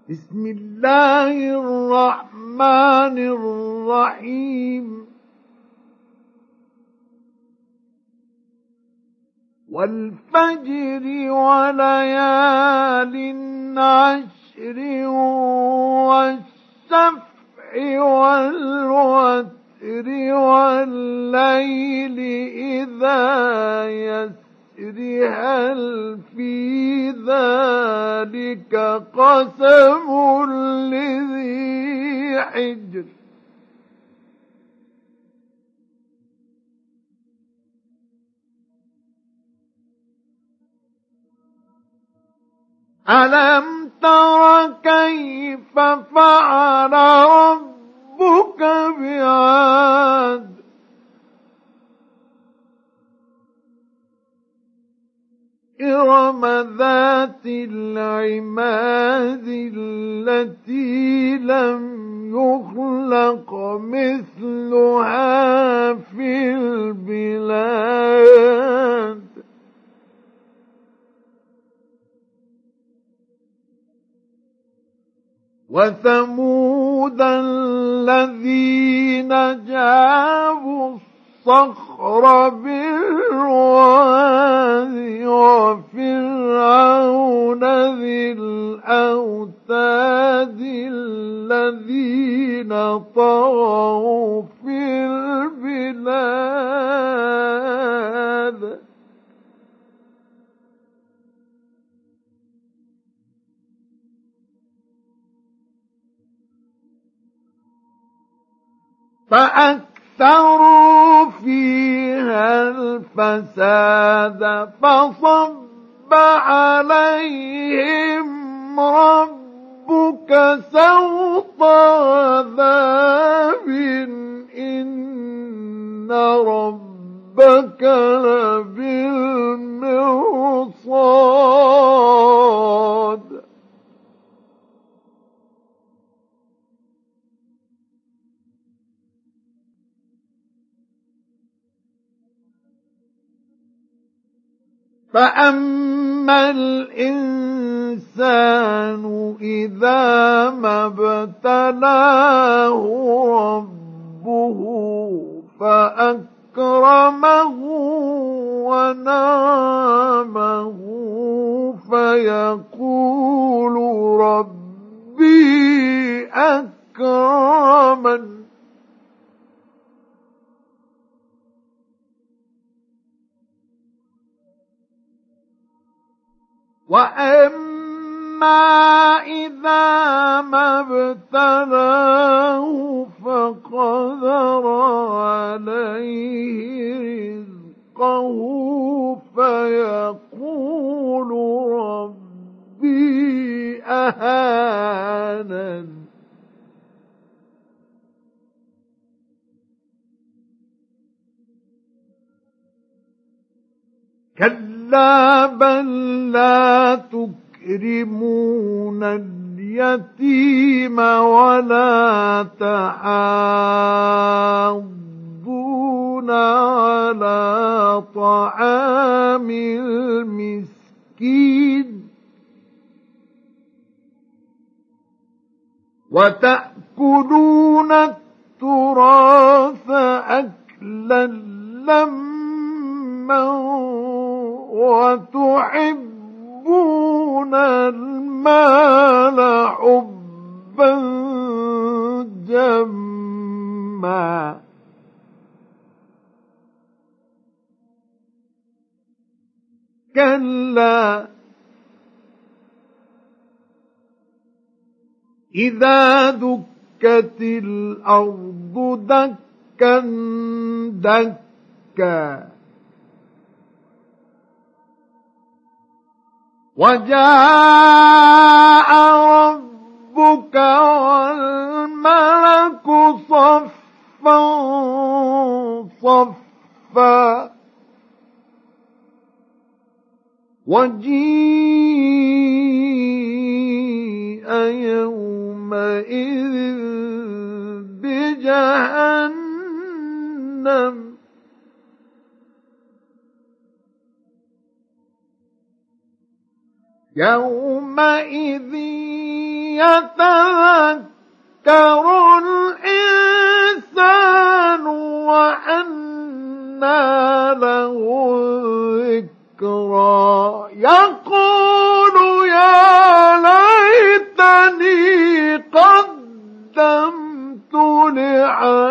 بسم الله الرحمن الرحيم والفجر وليال عشر والشفع والوتر والليل إذا يسر هل في ذلك قسم لذي حجر ألم تر كيف فعل ربك بعاد إرم ذات العماد التي لم يخلق مثلها في البلاد وثمود الذين جابوا الصخر بالواد وفرعون ذي الأوتاد الذين طغوا في البلاد فأكثروا فيها الفساد فصب عليهم ربك سوط عذاب إن ربك لبالمرصاد فأما الإنسان إذا ما ابتلاه ربه فأكرمه ونعمه فيقول ربي أكرمن وأما إذا ما ابتلاه فقدر عليه رزقه فيقول ربي أهانن كلا بل لا تكرمون اليتيم ولا تحاضون على طعام المسكين وتأكلون التراث أكلا لما وتحبون المال حبا جما كلا إذا دكت الأرض دكا دكا وجاء ربك والملك صفا صفا وجيء يومئذ بجهنم يومئذ يتذكر الإنسان وأنى له الذكرى يقول يا ليتني قدمت لحياتي